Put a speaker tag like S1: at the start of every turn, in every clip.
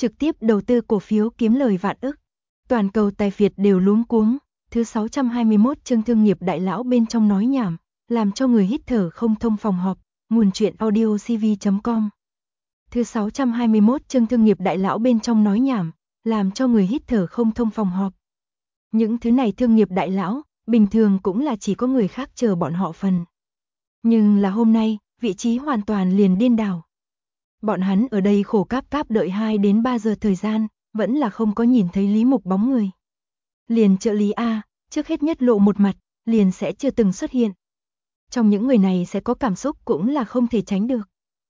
S1: trực tiếp đầu tư cổ phiếu kiếm lời vạn ức. Toàn cầu tài phiệt đều luống cuống. Thứ 621 chương thương nghiệp đại lão bên trong nói nhảm, làm cho người hít thở không thông phòng họp. Nguồn truyện audio cv.com. Thứ 621 chương thương nghiệp đại lão bên trong nói nhảm, làm cho người hít thở không thông phòng họp. Những thứ này thương nghiệp đại lão, bình thường cũng là chỉ có người khác chờ bọn họ phần. Nhưng là hôm nay, vị trí hoàn toàn liền điên đảo. Bọn hắn ở đây khổ cáp cáp đợi 2 đến 3 giờ thời gian, vẫn là không có nhìn thấy Lý Mục bóng người. Liền trợ lý A, trước hết nhất lộ một mặt, liền sẽ chưa từng xuất hiện. Trong những người này sẽ có cảm xúc cũng là không thể tránh được.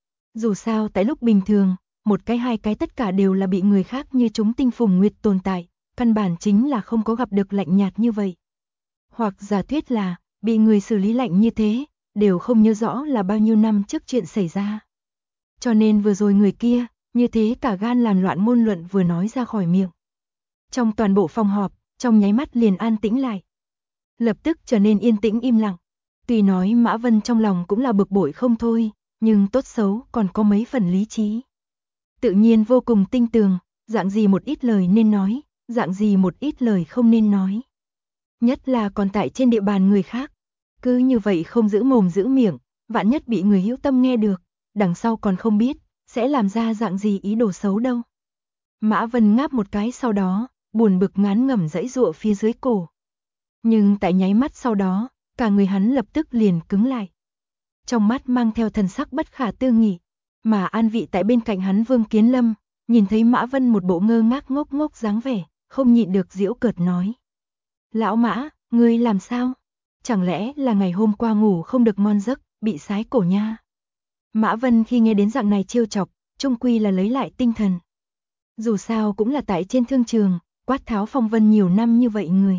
S1: Dù sao tại lúc bình thường, một cái hai cái tất cả đều là bị người khác như chúng tinh phùng nguyệt tồn tại, căn bản chính là không có gặp được lạnh nhạt như vậy. Hoặc giả thuyết là, bị người xử lý lạnh như thế, đều không nhớ rõ là bao nhiêu năm trước chuyện xảy ra. Cho nên vừa rồi người kia, như thế cả gan làm loạn ngôn luận vừa nói ra khỏi miệng. Trong toàn bộ phòng họp, trong nháy mắt liền an tĩnh lại. Lập tức trở nên yên tĩnh im lặng. Tuy nói Mã Vân trong lòng cũng là bực bội không thôi, nhưng tốt xấu còn có mấy phần lý trí. Tự nhiên vô cùng tinh tường, dạng gì một ít lời nên nói, dạng gì một ít lời không nên nói. Nhất là còn tại trên địa bàn người khác. Cứ như vậy không giữ mồm giữ miệng, vạn nhất bị người hữu tâm nghe được, đằng sau còn không biết, sẽ làm ra dạng gì ý đồ xấu đâu. Mã Vân ngáp một cái sau đó, buồn bực ngán ngẩm giãy giụa phía dưới cổ. Nhưng tại nháy mắt sau đó, cả người hắn lập tức liền cứng lại. Trong mắt mang theo thần sắc bất khả tư nghị, mà an vị tại bên cạnh hắn Vương Kiến Lâm, nhìn thấy Mã Vân một bộ ngơ ngác ngốc ngốc dáng vẻ, không nhịn được giễu cợt nói. Lão Mã, ngươi làm sao? Chẳng lẽ là ngày hôm qua ngủ không được ngon giấc, bị sái cổ nha? Mã Vân khi nghe đến dạng này trêu chọc, chung quy là lấy lại tinh thần. Dù sao cũng là tại trên thương trường, quát tháo phong vân nhiều năm như vậy người.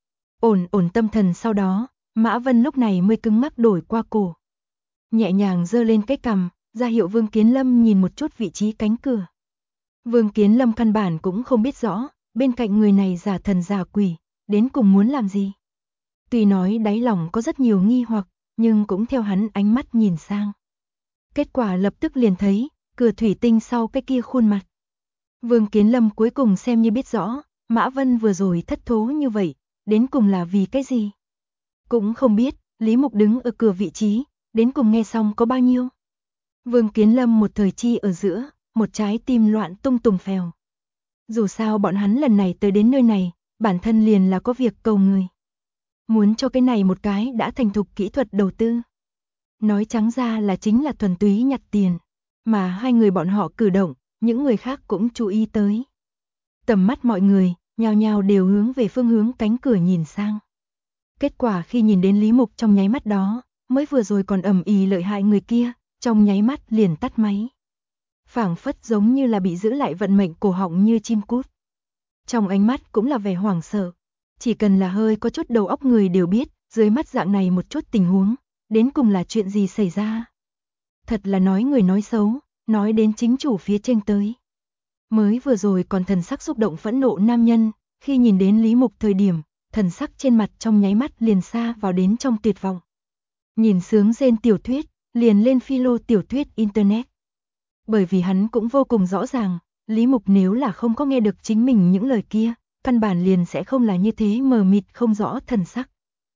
S1: Ổn tâm thần sau đó, Mã Vân lúc này mới cứng ngắc đổi qua cổ. Nhẹ nhàng giơ lên cái cằm, ra hiệu Vương Kiến Lâm nhìn một chút vị trí cánh cửa. Vương Kiến Lâm căn bản cũng không biết rõ, bên cạnh người này giả thần giả quỷ, đến cùng muốn làm gì. Tuy nói đáy lòng có rất nhiều nghi hoặc, nhưng cũng theo hắn ánh mắt nhìn sang. Kết quả lập tức liền thấy, cửa thủy tinh sau cái kia khuôn mặt. Vương Kiến Lâm cuối cùng xem như biết rõ, Mã Vân vừa rồi thất thố như vậy, đến cùng là vì cái gì. Cũng không biết, Lý Mục đứng ở cửa vị trí, đến cùng nghe xong có bao nhiêu. Vương Kiến Lâm một thời chi ở giữa, một trái tim loạn tung tùng phèo. Dù sao bọn hắn lần này tới đến nơi này, bản thân liền là có việc cầu người. Muốn cho cái này một cái đã thành thục kỹ thuật đầu tư. Nói trắng ra là chính là thuần túy nhặt tiền, mà hai người bọn họ cử động, những người khác cũng chú ý tới. Tầm mắt mọi người, nhao nhao đều hướng về phương hướng cánh cửa nhìn sang. Kết quả khi nhìn đến Lý Mục trong nháy mắt đó, mới vừa rồi còn ầm ĩ lợi hại người kia, trong nháy mắt liền tắt máy. Phảng phất giống như là bị giữ lại vận mệnh cổ họng như chim cút. Trong ánh mắt cũng là vẻ hoảng sợ. Chỉ cần là hơi có chút đầu óc người đều biết, dưới mắt dạng này một chút tình huống, đến cùng là chuyện gì xảy ra. Thật là nói người nói xấu, nói đến chính chủ phía trên tới. Mới vừa rồi còn thần sắc xúc động phẫn nộ nam nhân, khi nhìn đến Lý Mục thời điểm, thần sắc trên mặt trong nháy mắt liền xa vào đến trong tuyệt vọng. Nhìn sướng rên tiểu thuyết, liền lên philo tiểu thuyết internet. Bởi vì hắn cũng vô cùng rõ ràng, Lý Mục nếu là không có nghe được chính mình những lời kia, căn bản liền sẽ không là như thế mờ mịt không rõ thần sắc.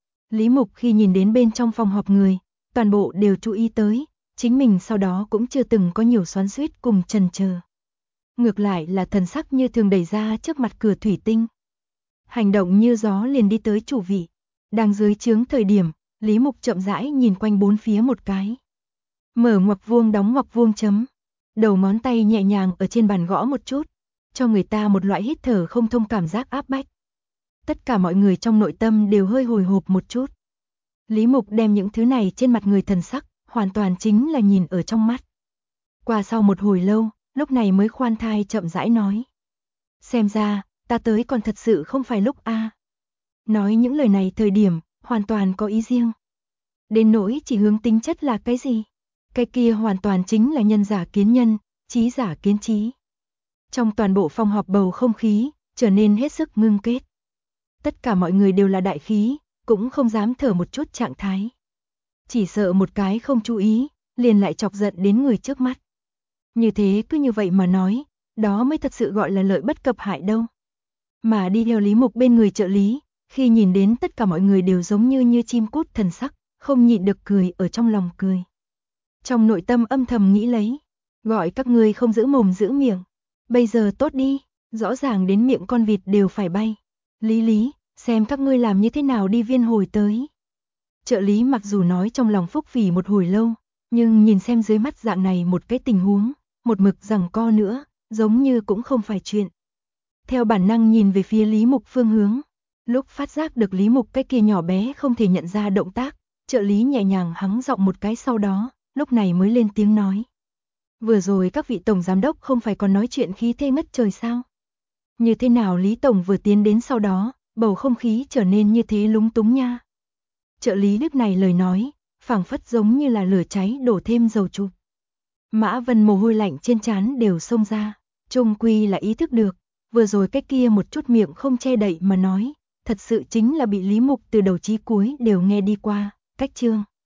S1: Lý Mục khi nhìn đến bên trong phòng họp người, toàn bộ đều chú ý tới, chính mình sau đó cũng chưa từng có nhiều xoắn xuýt cùng chần chờ. Ngược lại là thần sắc như thường đẩy ra trước mặt cửa thủy tinh. Hành động như gió liền đi tới chủ vị. Đang dưới chướng thời điểm, Lý Mục chậm rãi nhìn quanh bốn phía một cái. Mở ngoặc vuông đóng ngoặc vuông chấm. Đầu ngón tay nhẹ nhàng ở trên bàn gõ một chút, cho người ta một loại hít thở không thông cảm giác áp bách. Tất cả mọi người trong nội tâm đều hơi hồi hộp một chút. Lý Mục đem những thứ này trên mặt người thần sắc, hoàn toàn chính là nhìn ở trong mắt. Qua sau một hồi lâu, lúc này mới khoan thai chậm rãi nói. Xem ra, ta tới còn thật sự không phải lúc a. Nói những lời này thời điểm, hoàn toàn có ý riêng. Đến nỗi chỉ hướng tính chất là cái gì? Cái kia hoàn toàn chính là nhân giả kiến nhân, trí giả kiến trí. Trong toàn bộ phòng họp bầu không khí, trở nên hết sức ngưng kết. Tất cả mọi người đều là đại khí, cũng không dám thở một chút trạng thái. Chỉ sợ một cái không chú ý, liền lại chọc giận đến người trước mắt. Như thế cứ như vậy mà nói, Đó mới thật sự gọi là lợi bất cập hại đâu. Mà đi theo Lý Mục bên người trợ lý, khi nhìn đến tất cả mọi người đều giống như chim cút thần sắc, không nhịn được cười ở trong lòng cười. Trong nội tâm âm thầm nghĩ lấy, gọi các ngươi không giữ mồm giữ miệng. Bây giờ tốt đi, rõ ràng đến miệng con vịt đều phải bay. Lý, xem các ngươi làm như thế nào đi viên hồi tới. Trợ lý mặc dù nói trong lòng phúc phỉ một hồi lâu, nhưng nhìn xem dưới mắt dạng này một cái tình huống, một mực giằng co nữa, giống như cũng không phải chuyện. Theo bản năng nhìn về phía Lý Mục phương hướng, lúc phát giác được Lý Mục cái kia nhỏ bé không thể nhận ra động tác, trợ lý nhẹ nhàng hắng giọng một cái sau đó, lúc này mới lên tiếng nói. Vừa rồi các vị tổng giám đốc không phải còn nói chuyện khí thế ngất trời sao? Như thế nào Lý Tổng vừa tiến đến sau đó, bầu không khí trở nên như thế lúng túng nha. Trợ lý lúc này lời nói, phảng phất giống như là lửa cháy đổ thêm dầu chụp. Mã Vân mồ hôi lạnh trên trán đều xông ra, chung quy là ý thức được, vừa rồi cái kia một chút miệng không che đậy mà nói, thật sự chính là bị Lý Mục từ đầu chí cuối đều nghe đi qua, cách chương.